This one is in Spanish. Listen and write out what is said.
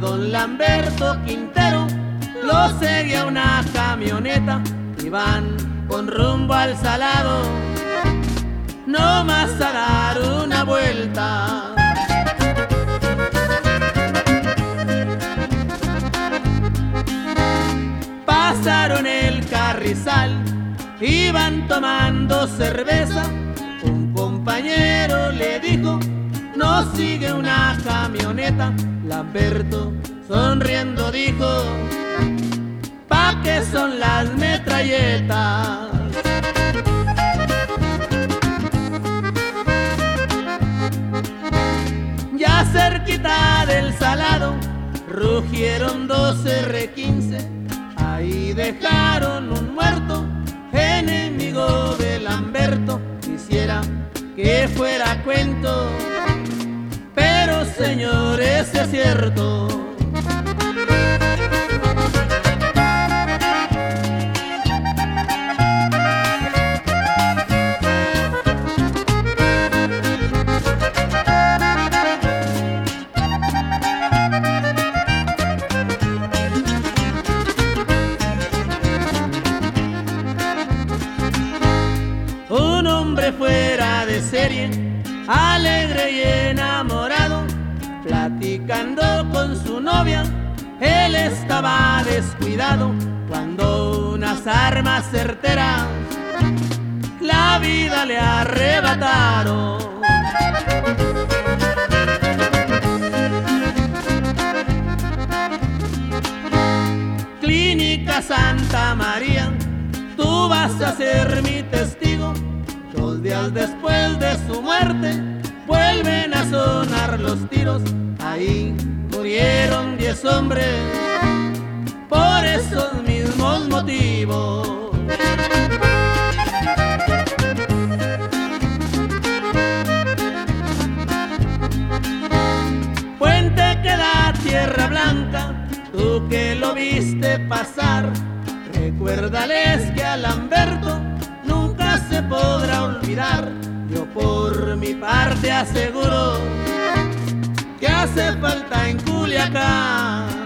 don Lamberto Quintero lo seguía una camioneta y van con rumbo al Salado, no más a dar una vuelta. Pasaron el Carrizal, iban tomando cerveza. Un compañero le dijo: no sigue una camioneta. Lamberto sonriendo dijo: ¿pa' qué son las metralletas? Ya cerquita del Salado rugieron dos R15, ahí dejaron un muerto, enemigo de Lamberto. Quisiera que fuera cuento, pero señores, es cierto. Un hombre fuera de serie, alegre y enamorado, platicando con su novia, él estaba descuidado, cuando unas armas certeras la vida le arrebataron. Clínica Santa María, tú vas a ser mi testigo. 2 días después de su muerte vuelven a sonar los tiros. Ahí murieron 10 hombres por esos mismos motivos. Puente que da Tierra Blanca, tú que lo viste pasar, recuérdales que a Lamberto nunca se podrá olvidar. Yo por mi parte aseguro que hace falta en Culiacán